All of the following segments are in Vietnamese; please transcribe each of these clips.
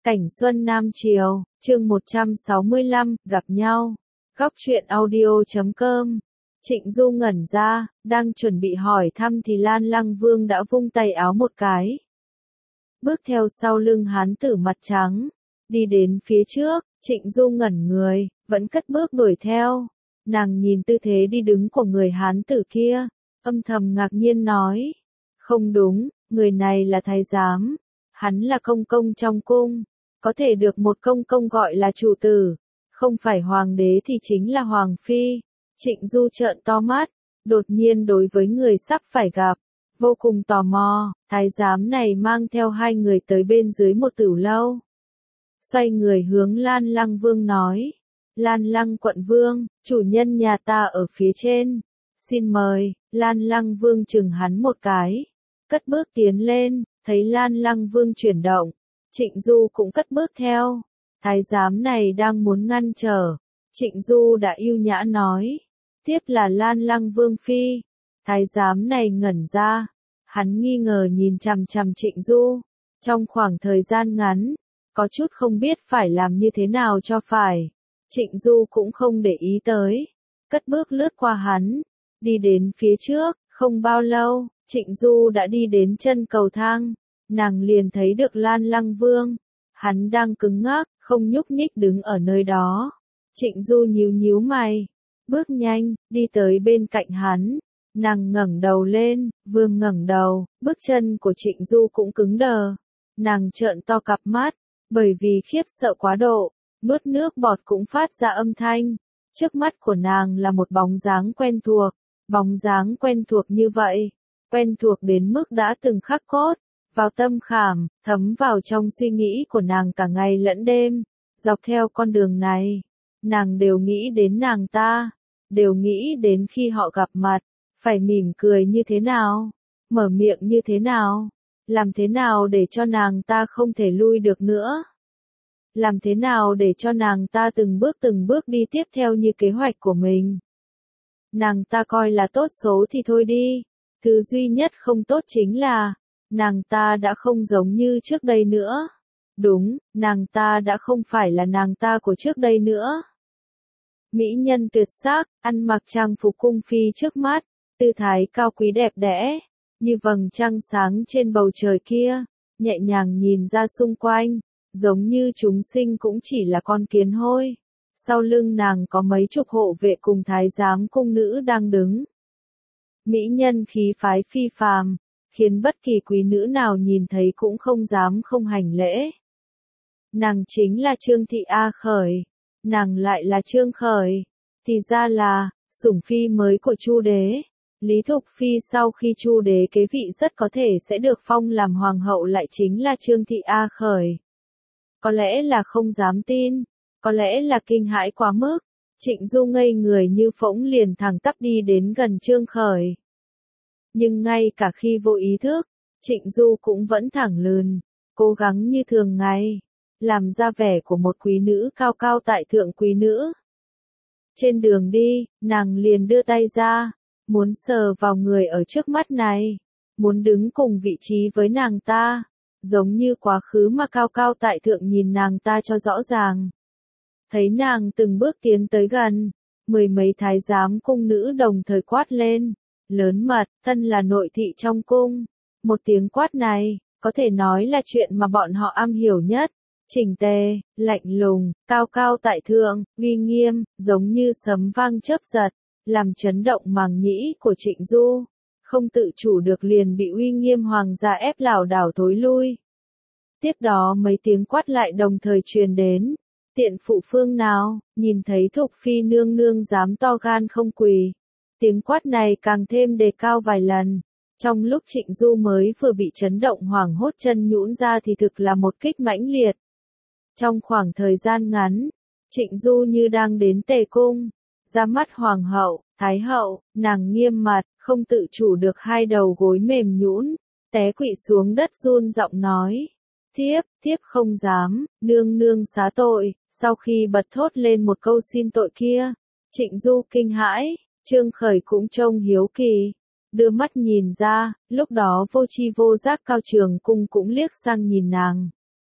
Cảnh Xuân Nam Triều, chương 165, gặp nhau. Góc truyện audio.com. Trịnh Du ngẩn ra, đang chuẩn bị hỏi thăm thì Lan Lăng Vương đã vung tay áo một cái. Bước theo sau lưng hán tử mặt trắng, đi đến phía trước, Trịnh Du ngẩn người, vẫn cất bước đuổi theo. Nàng nhìn tư thế đi đứng của người hán tử kia, âm thầm ngạc nhiên nói. Không đúng, người này là thái giám, hắn là công công trong cung. Có thể được một công công gọi là chủ tử, không phải hoàng đế thì chính là hoàng phi. Trịnh Du trợn to mắt, đột nhiên đối với người sắp phải gặp, vô cùng tò mò. Thái giám này mang theo hai người tới bên dưới một tửu lâu. Xoay người hướng Lan Lăng Vương nói, Lan Lăng quận vương, chủ nhân nhà ta ở phía trên, xin mời. Lan Lăng Vương chừng hắn một cái, cất bước tiến lên, thấy Lan Lăng Vương chuyển động. Trịnh Du cũng cất bước theo. Thái giám này đang muốn ngăn trở. Trịnh Du đã ưu nhã nói. Tiếp là Lan Lăng Vương phi. Thái giám này ngẩn ra. Hắn nghi ngờ nhìn chằm chằm Trịnh Du. Trong khoảng thời gian ngắn, có chút không biết phải làm như thế nào cho phải. Trịnh Du cũng không để ý tới. Cất bước lướt qua hắn. Đi đến phía trước, không bao lâu, Trịnh Du đã đi đến chân cầu thang. Nàng liền thấy được Lan Lăng Vương, hắn đang cứng ngắc, không nhúc nhích đứng ở nơi đó. Trịnh Du nhíu nhíu mày, bước nhanh, đi tới bên cạnh hắn. Nàng ngẩng đầu lên, Vương ngẩng đầu, bước chân của Trịnh Du cũng cứng đờ. Nàng trợn to cặp mắt, bởi vì khiếp sợ quá độ, nuốt nước bọt cũng phát ra âm thanh. Trước mắt của nàng là một bóng dáng quen thuộc, bóng dáng quen thuộc như vậy, quen thuộc đến mức đã từng khắc cốt vào tâm khảm, thấm vào trong suy nghĩ của nàng cả ngày lẫn đêm. Dọc theo con đường này, nàng đều nghĩ đến nàng ta, đều nghĩ đến khi họ gặp mặt, phải mỉm cười như thế nào, mở miệng như thế nào, làm thế nào để cho nàng ta không thể lui được nữa. Làm thế nào để cho nàng ta từng bước đi tiếp theo như kế hoạch của mình. Nàng ta coi là tốt số thì thôi đi, thứ duy nhất không tốt chính là nàng ta đã không giống như trước đây nữa. Đúng, nàng ta đã không phải là nàng ta của trước đây nữa. Mỹ nhân tuyệt sắc, ăn mặc trang phục cung phi trước mắt, tư thái cao quý đẹp đẽ, như vầng trăng sáng trên bầu trời kia, nhẹ nhàng nhìn ra xung quanh, giống như chúng sinh cũng chỉ là con kiến hôi. Sau lưng nàng có mấy chục hộ vệ cùng thái giám cung nữ đang đứng. Mỹ nhân khí phái phi phàm, khiến bất kỳ quý nữ nào nhìn thấy cũng không dám không hành lễ. Nàng chính là Trương Thị A Khởi. Nàng lại là Trương Khởi. Thì ra là sủng phi mới của Chu đế. Lý Thục Phi sau khi Chu đế kế vị rất có thể sẽ được phong làm hoàng hậu lại chính là Trương Thị A Khởi. Có lẽ là không dám tin, có lẽ là kinh hãi quá mức. Trịnh Du ngây người như phỗng liền thẳng tắp đi đến gần Trương Khởi. Nhưng ngay cả khi vô ý thức, Trịnh Du cũng vẫn thẳng lườn, cố gắng như thường ngày, làm ra vẻ của một quý nữ cao cao tại thượng quý nữ. Trên đường đi, nàng liền đưa tay ra, muốn sờ vào người ở trước mắt này, muốn đứng cùng vị trí với nàng ta, giống như quá khứ mà cao cao tại thượng nhìn nàng ta cho rõ ràng. Thấy nàng từng bước tiến tới gần, mười mấy thái giám cung nữ đồng thời quát lên. Lớn mật, thân là nội thị trong cung. Một tiếng quát này, có thể nói là chuyện mà bọn họ am hiểu nhất. Chỉnh tề, lạnh lùng, cao cao tại thượng, uy nghiêm, giống như sấm vang chớp giật, làm chấn động màng nhĩ của Trịnh Du. Không tự chủ được liền bị uy nghiêm hoàng gia ép lảo đảo thối lui. Tiếp đó mấy tiếng quát lại đồng thời truyền đến. Tiện phụ phương nào, nhìn thấy Thục Phi nương nương dám to gan không quỳ. Tiếng quát này càng thêm đề cao vài lần. Trong lúc Trịnh Du mới vừa bị chấn động hoảng hốt chân nhũn ra thì thực là một kích mãnh liệt. Trong khoảng thời gian ngắn, Trịnh Du như đang đến tề cung, ra mắt hoàng hậu, thái hậu, nàng nghiêm mặt, không tự chủ được hai đầu gối mềm nhũn, té quỵ xuống đất run giọng nói. Thiếp không dám, nương nương xá tội. Sau khi bật thốt lên một câu xin tội kia, Trịnh Du kinh hãi. Trương Khởi cũng trông hiếu kỳ, đưa mắt nhìn ra, lúc đó vô tri vô giác Cao Trường Cung cũng liếc sang nhìn nàng.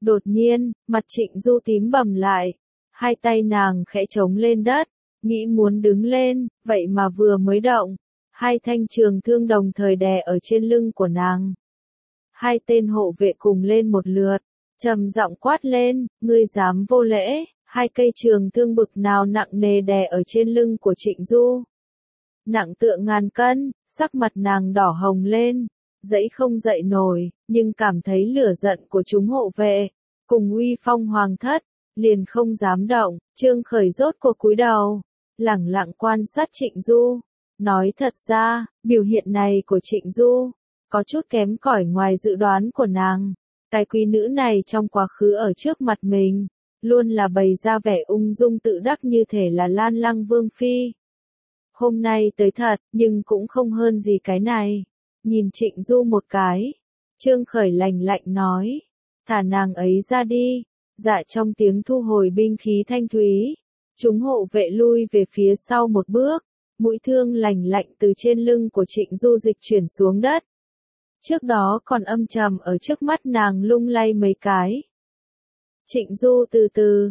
Đột nhiên, mặt Trịnh Du tím bầm lại, hai tay nàng khẽ chống lên đất, nghĩ muốn đứng lên, vậy mà vừa mới động, hai thanh trường thương đồng thời đè ở trên lưng của nàng. Hai tên hộ vệ cùng lên một lượt, trầm giọng quát lên, ngươi dám vô lễ, hai cây trường thương bực nào nặng nề đè ở trên lưng của Trịnh Du. Nặng tựa ngàn cân, sắc mặt nàng đỏ hồng lên, dãy không dậy nổi, nhưng cảm thấy lửa giận của chúng hộ vệ, cùng uy phong hoàng thất, liền không dám động. Trương Khởi rốt cuộc cúi đầu, lẳng lặng quan sát Trịnh Du, nói thật ra, biểu hiện này của Trịnh Du, có chút kém cỏi ngoài dự đoán của nàng. Cái quý nữ này trong quá khứ ở trước mặt mình, luôn là bày ra vẻ ung dung tự đắc như thể là Lan Lăng Vương Phi. Hôm nay tới thật, nhưng cũng không hơn gì cái này. Nhìn Trịnh Du một cái, Trương Khởi lạnh lạnh nói, thả nàng ấy ra đi. Dạ trong tiếng thu hồi binh khí thanh thúy, chúng hộ vệ lui về phía sau một bước, mũi thương lạnh lạnh từ trên lưng của Trịnh Du dịch chuyển xuống đất. Trước đó còn âm trầm ở trước mắt nàng lung lay mấy cái. Trịnh Du từ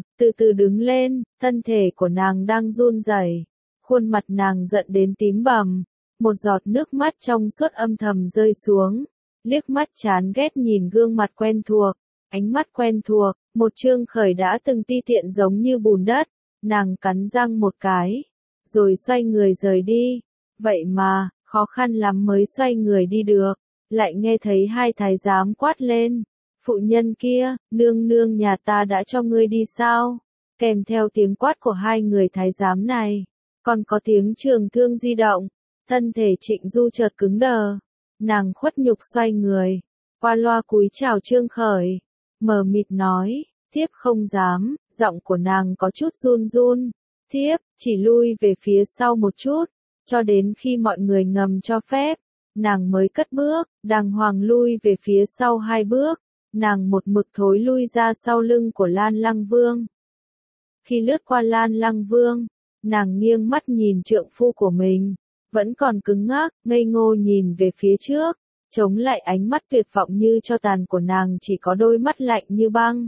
từ đứng lên, thân thể của nàng đang run rẩy, khuôn mặt nàng giận đến tím bầm, một giọt nước mắt trong suốt âm thầm rơi xuống, liếc mắt chán ghét nhìn gương mặt quen thuộc, ánh mắt quen thuộc, một Trương Khởi đã từng ti tiện giống như bùn đất, nàng cắn răng một cái, rồi xoay người rời đi, vậy mà, khó khăn lắm mới xoay người đi được, lại nghe thấy hai thái giám quát lên. Phụ nhân kia, nương nương nhà ta đã cho ngươi đi sao? Kèm theo tiếng quát của hai người thái giám này, còn có tiếng trường thương di động, thân thể Trịnh Du chợt cứng đờ. Nàng khuất nhục xoay người, qua loa cúi chào Trương Khởi, mờ mịt nói, thiếp không dám, giọng của nàng có chút run run, thiếp chỉ lui về phía sau một chút, cho đến khi mọi người ngầm cho phép, nàng mới cất bước, đàng hoàng lui về phía sau hai bước. Nàng một mực thối lui ra sau lưng của Lan Lăng Vương. Khi lướt qua Lan Lăng Vương, nàng nghiêng mắt nhìn trượng phu của mình, vẫn còn cứng ngắc, ngây ngô nhìn về phía trước, chống lại ánh mắt tuyệt vọng như tro tàn của nàng chỉ có đôi mắt lạnh như băng.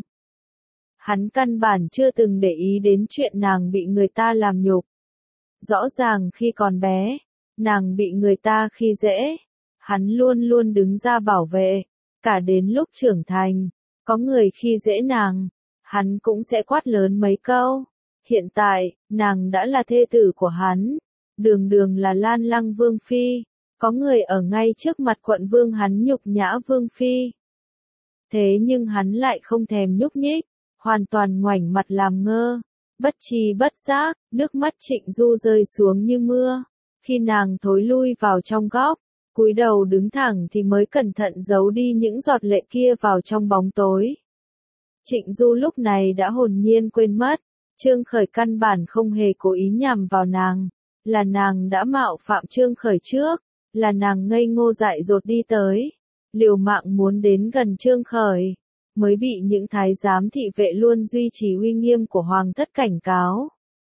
Hắn căn bản chưa từng để ý đến chuyện nàng bị người ta làm nhục. Rõ ràng khi còn bé, nàng bị người ta khi dễ, hắn luôn luôn đứng ra bảo vệ. Cả đến lúc trưởng thành, có người khi dễ nàng, hắn cũng sẽ quát lớn mấy câu. Hiện tại, nàng đã là thê tử của hắn, đường đường là Lan Lăng Vương Phi, có người ở ngay trước mặt quận vương hắn nhục nhã Vương Phi. Thế nhưng hắn lại không thèm nhúc nhích, hoàn toàn ngoảnh mặt làm ngơ, bất tri bất giác, nước mắt Trịnh Du rơi xuống như mưa, khi nàng thối lui vào trong góc. Cúi đầu đứng thẳng thì mới cẩn thận giấu đi những giọt lệ kia vào trong bóng tối. Trịnh Du lúc này đã hồn nhiên quên mất, Trương Khởi căn bản không hề cố ý nhằm vào nàng, là nàng đã mạo phạm Trương Khởi trước, là nàng ngây ngô dại dột đi tới, liều mạng muốn đến gần Trương Khởi, mới bị những thái giám thị vệ luôn duy trì uy nghiêm của hoàng thất cảnh cáo.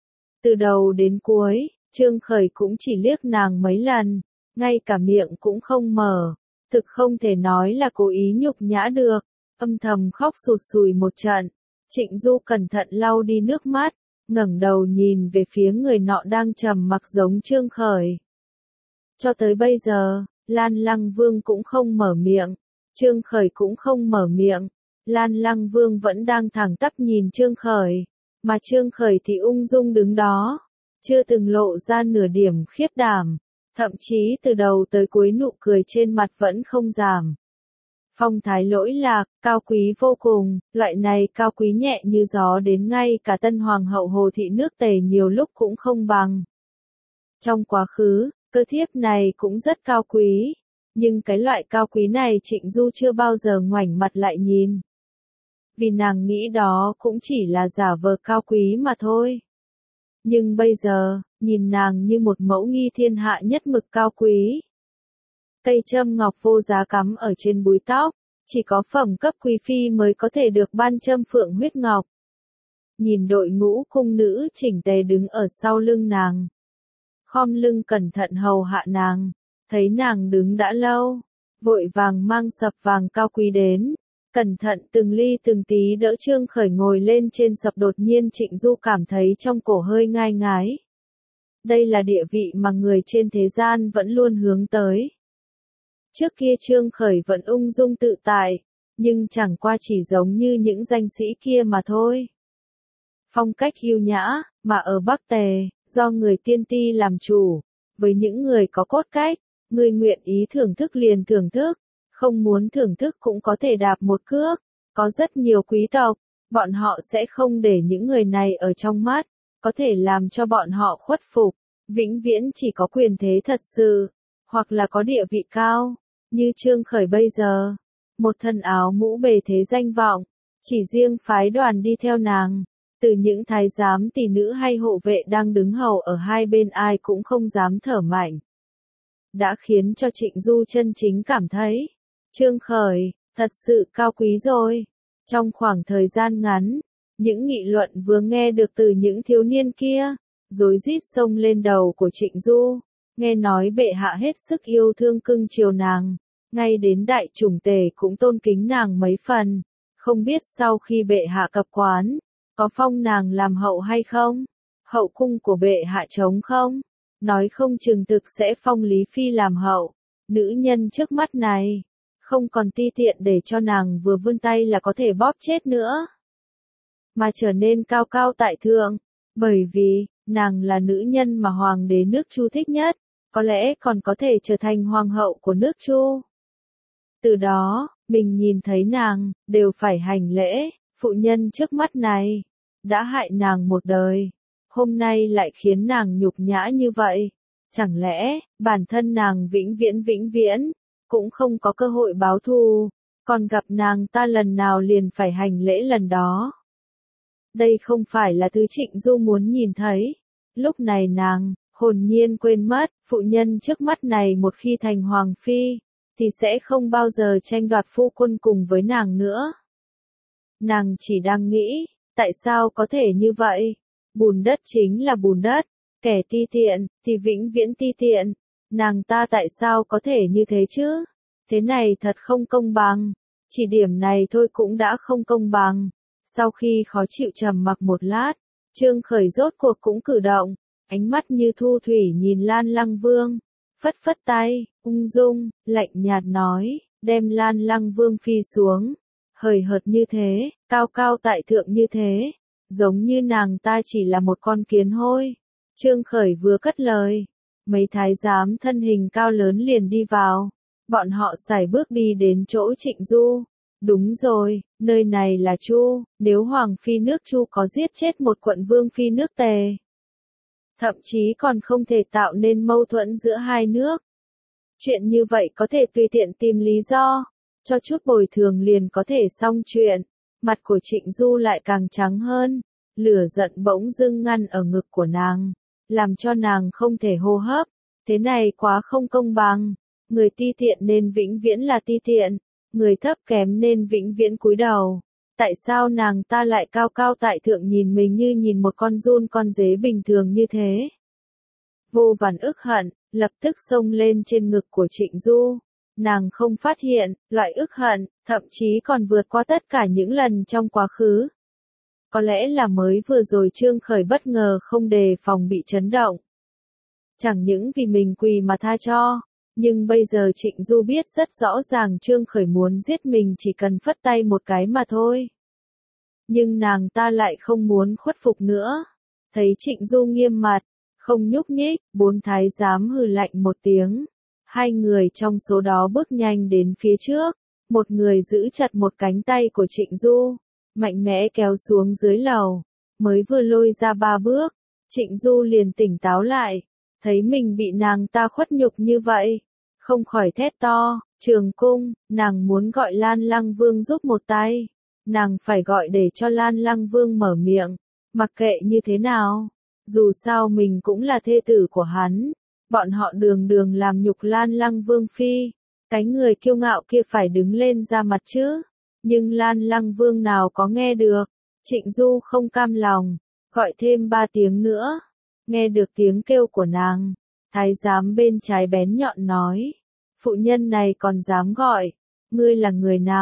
Từ đầu đến cuối, Trương Khởi cũng chỉ liếc nàng mấy lần. Ngay cả miệng cũng không mở, thực không thể nói là cố ý nhục nhã được, âm thầm khóc sụt sùi một trận. Trịnh Du cẩn thận lau đi nước mắt, ngẩng đầu nhìn về phía người nọ đang trầm mặc giống Trương Khởi. Cho tới bây giờ, Lan Lăng Vương cũng không mở miệng, Trương Khởi cũng không mở miệng, Lan Lăng Vương vẫn đang thẳng tắp nhìn Trương Khởi, mà Trương Khởi thì ung dung đứng đó, chưa từng lộ ra nửa điểm khiếp đảm. Thậm chí từ đầu tới cuối nụ cười trên mặt vẫn không giảm. Phong thái lỗi lạc, cao quý vô cùng, loại này cao quý nhẹ như gió đến ngay cả tân hoàng hậu Hồ Thị nước Tề nhiều lúc cũng không bằng. Trong quá khứ, cơ thiếp này cũng rất cao quý, nhưng cái loại cao quý này Trịnh Du chưa bao giờ ngoảnh mặt lại nhìn. Vì nàng nghĩ đó cũng chỉ là giả vờ cao quý mà thôi. Nhưng bây giờ, nhìn nàng như một mẫu nghi thiên hạ nhất mực cao quý. Cây châm ngọc vô giá cắm ở trên búi tóc, chỉ có phẩm cấp quý phi mới có thể được ban châm phượng huyết ngọc. Nhìn đội ngũ cung nữ chỉnh tề đứng ở sau lưng nàng. Khom lưng cẩn thận hầu hạ nàng, thấy nàng đứng đã lâu, vội vàng mang sập vàng cao quý đến, cẩn thận từng ly từng tí đỡ Trương Khởi ngồi lên trên sập, đột nhiên Trịnh Du cảm thấy trong cổ hơi ngai ngái. Đây là địa vị mà người trên thế gian vẫn luôn hướng tới. Trước kia Trương Khởi vẫn ung dung tự tại, nhưng chẳng qua chỉ giống như những danh sĩ kia mà thôi. Phong cách yêu nhã, mà ở Bắc Tề, do người tiên ti làm chủ, với những người có cốt cách, người nguyện ý thưởng thức liền thưởng thức, không muốn thưởng thức cũng có thể đạp một cước. Có rất nhiều quý tộc, bọn họ sẽ không để những người này ở trong mắt, có thể làm cho bọn họ khuất phục, vĩnh viễn chỉ có quyền thế thật sự, hoặc là có địa vị cao, như Trương Khởi bây giờ. Một thân áo mũ bề thế danh vọng, chỉ riêng phái đoàn đi theo nàng, từ những thái giám tỷ nữ hay hộ vệ đang đứng hầu ở hai bên ai cũng không dám thở mạnh. Đã khiến cho Trịnh Du chân chính cảm thấy, Trương Khởi, thật sự cao quý rồi. Trong khoảng thời gian ngắn, những nghị luận vừa nghe được từ những thiếu niên kia, rối rít xông lên đầu của Trịnh Du, nghe nói bệ hạ hết sức yêu thương cưng chiều nàng, ngay đến đại chủng tể cũng tôn kính nàng mấy phần, không biết sau khi bệ hạ cập quán, có phong nàng làm hậu hay không? Hậu cung của bệ hạ trống không? Nói không chừng thực sẽ phong Lý Phi làm hậu. Nữ nhân trước mắt này, không còn ti tiện để cho nàng vừa vươn tay là có thể bóp chết nữa, mà trở nên cao cao tại thượng, bởi vì, nàng là nữ nhân mà hoàng đế nước Chu thích nhất, có lẽ còn có thể trở thành hoàng hậu của nước Chu. Từ đó, mình nhìn thấy nàng, đều phải hành lễ, phụ nhân trước mắt này, đã hại nàng một đời, hôm nay lại khiến nàng nhục nhã như vậy, chẳng lẽ, bản thân nàng vĩnh viễn, cũng không có cơ hội báo thù, còn gặp nàng ta lần nào liền phải hành lễ lần đó. Đây không phải là thứ Trịnh Du muốn nhìn thấy, lúc này nàng, hồn nhiên quên mất, phụ nhân trước mắt này một khi thành hoàng phi, thì sẽ không bao giờ tranh đoạt phu quân cùng với nàng nữa. Nàng chỉ đang nghĩ, tại sao có thể như vậy? Bùn đất chính là bùn đất, kẻ ti tiện, thì vĩnh viễn ti tiện. Nàng ta tại sao có thể như thế chứ? Thế này thật không công bằng. Chỉ điểm này thôi cũng đã không công bằng. Sau khi khó chịu trầm mặc một lát, Trương Khởi rốt cuộc cũng cử động, ánh mắt như thu thủy nhìn Lan Lăng Vương, phất phất tay, ung dung, lạnh nhạt nói, đem Lan Lăng Vương phi xuống. Hời hợt như thế, cao cao tại thượng như thế, giống như nàng ta chỉ là một con kiến hôi. Trương Khởi vừa cất lời, mấy thái giám thân hình cao lớn liền đi vào, bọn họ sải bước đi đến chỗ Trịnh Du. Đúng rồi, nơi này là Chu, nếu Hoàng phi nước Chu có giết chết một quận vương phi nước Tề, thậm chí còn không thể tạo nên mâu thuẫn giữa hai nước. Chuyện như vậy có thể tùy tiện tìm lý do, cho chút bồi thường liền có thể xong chuyện. Mặt của Trịnh Du lại càng trắng hơn, lửa giận bỗng dưng ngăn ở ngực của nàng, làm cho nàng không thể hô hấp. Thế này quá không công bằng, người ti tiện nên vĩnh viễn là ti tiện, người thấp kém nên vĩnh viễn cúi đầu. Tại sao nàng ta lại cao cao tại thượng nhìn mình như nhìn một con giun con dế bình thường như thế? Vô vàn ức hận, lập tức xông lên trên ngực của Trịnh Du. Nàng không phát hiện, loại ức hận, thậm chí còn vượt qua tất cả những lần trong quá khứ. Có lẽ là mới vừa rồi Trương Khởi bất ngờ không đề phòng bị chấn động. Chẳng những vì mình quỳ mà tha cho, nhưng bây giờ Trịnh Du biết rất rõ ràng Trương Khởi muốn giết mình chỉ cần phất tay một cái mà thôi. Nhưng nàng ta lại không muốn khuất phục nữa. Thấy Trịnh Du nghiêm mặt, không nhúc nhích, bốn thái giám hừ lạnh một tiếng. Hai người trong số đó bước nhanh đến phía trước, một người giữ chặt một cánh tay của Trịnh Du, mạnh mẽ kéo xuống dưới lầu. Mới vừa lôi ra 3 bước, Trịnh Du liền tỉnh táo lại, thấy mình bị nàng ta khuất nhục như vậy, không khỏi thét to, Trường Cung, nàng muốn gọi Lan Lăng Vương giúp một tay, nàng phải gọi để cho Lan Lăng Vương mở miệng, mặc kệ như thế nào, dù sao mình cũng là thê tử của hắn. Bọn họ đường đường làm nhục Lan Lăng Vương phi, cái người kiêu ngạo kia phải đứng lên ra mặt chứ. Nhưng Lan Lăng Vương nào có nghe được, Trịnh Du không cam lòng, gọi thêm 3 tiếng nữa. Nghe được tiếng kêu của nàng, thái giám bên trái bén nhọn nói, phụ nhân này còn dám gọi, ngươi là người nào,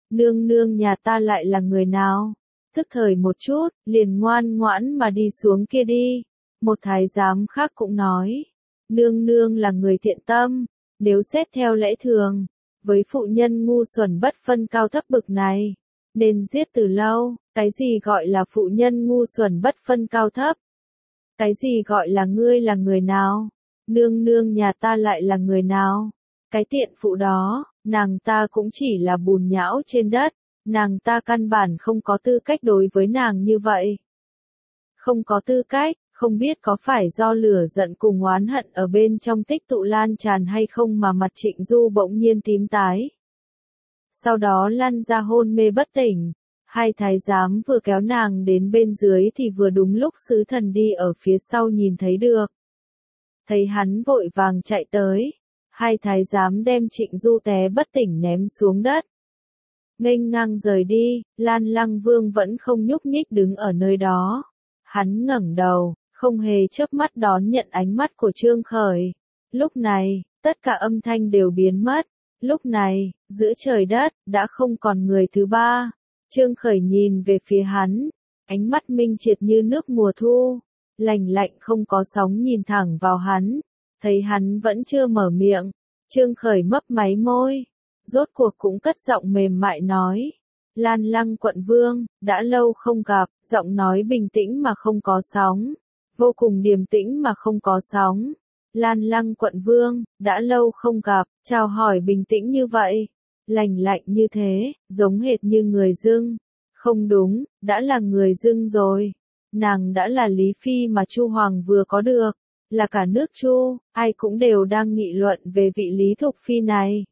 Nương nương nhà ta lại là người nào? Tức thời một chút, liền ngoan ngoãn mà đi xuống kia đi. Một thái giám khác cũng nói, nương nương là người thiện tâm, nếu xét theo lẽ thường, với phụ nhân ngu xuẩn bất phân cao thấp bực này, nên giết từ lâu. Cái gì gọi là phụ nhân ngu xuẩn bất phân cao thấp? Cái gì gọi là ngươi là người nào? Nương nương nhà ta lại là người nào? Cái tiện phụ đó, nàng ta cũng chỉ là bùn nhão trên đất, nàng ta căn bản không có tư cách đối với nàng như vậy. Không có tư cách, không biết có phải do lửa giận cùng oán hận ở bên trong tích tụ lan tràn hay không mà mặt Trịnh Du bỗng nhiên tím tái. Sau đó lăn ra hôn mê bất tỉnh. Hai thái giám vừa kéo nàng đến bên dưới thì vừa đúng lúc sứ thần đi ở phía sau nhìn thấy được. Thấy hắn vội vàng chạy tới. Hai thái giám đem Trịnh Du té bất tỉnh ném xuống đất. Nghênh ngang rời đi, Lan Lăng Vương vẫn không nhúc nhích đứng ở nơi đó. Hắn ngẩng đầu, không hề chớp mắt đón nhận ánh mắt của Trương Khởi. Lúc này, tất cả âm thanh đều biến mất. Lúc này, giữa trời đất, đã không còn người thứ ba. Trương Khởi nhìn về phía hắn, ánh mắt minh triệt như nước mùa thu, lành lạnh không có sóng nhìn thẳng vào hắn, thấy hắn vẫn chưa mở miệng, Trương Khởi mấp máy môi, rốt cuộc cũng cất giọng mềm mại nói, Lan Lăng quận vương, đã lâu không gặp, giọng nói bình tĩnh mà không có sóng, vô cùng điềm tĩnh mà không có sóng, Lan Lăng quận vương, đã lâu không gặp, chào hỏi bình tĩnh như vậy. Lành lạnh như thế, giống hệt như người dưng. Không đúng, đã là người dưng rồi. Nàng đã là Lý Phi mà Chu Hoàng vừa có được, là cả nước Chu, ai cũng đều đang nghị luận về vị Lý Thục Phi này.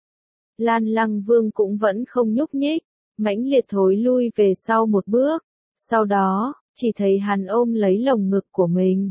Lan Lăng Vương cũng vẫn không nhúc nhích, mãnh liệt thối lui về sau một bước. Sau đó, chỉ thấy hắn ôm lấy lồng ngực của mình,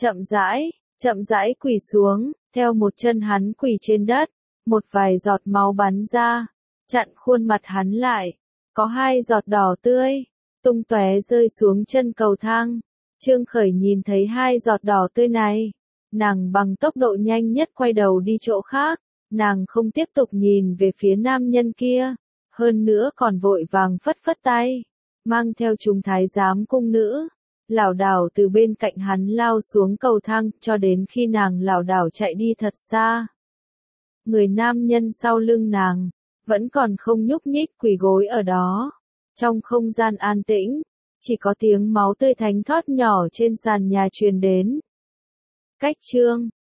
chậm rãi quỳ xuống, theo một chân hắn quỳ trên đất. Một vài giọt máu bắn ra, chặn khuôn mặt hắn lại, có hai giọt đỏ tươi, tung tóe rơi xuống chân cầu thang. Trương Khởi nhìn thấy hai giọt đỏ tươi này, nàng bằng tốc độ nhanh nhất quay đầu đi chỗ khác, nàng không tiếp tục nhìn về phía nam nhân kia, hơn nữa còn vội vàng phất phất tay, mang theo chúng thái giám cung nữ, lảo đảo từ bên cạnh hắn lao xuống cầu thang cho đến khi nàng lảo đảo chạy đi thật xa. Người nam nhân sau lưng nàng, vẫn còn không nhúc nhích quỳ gối ở đó. Trong không gian an tĩnh, chỉ có tiếng máu tươi thánh thót nhỏ trên sàn nhà truyền đến. Cách chương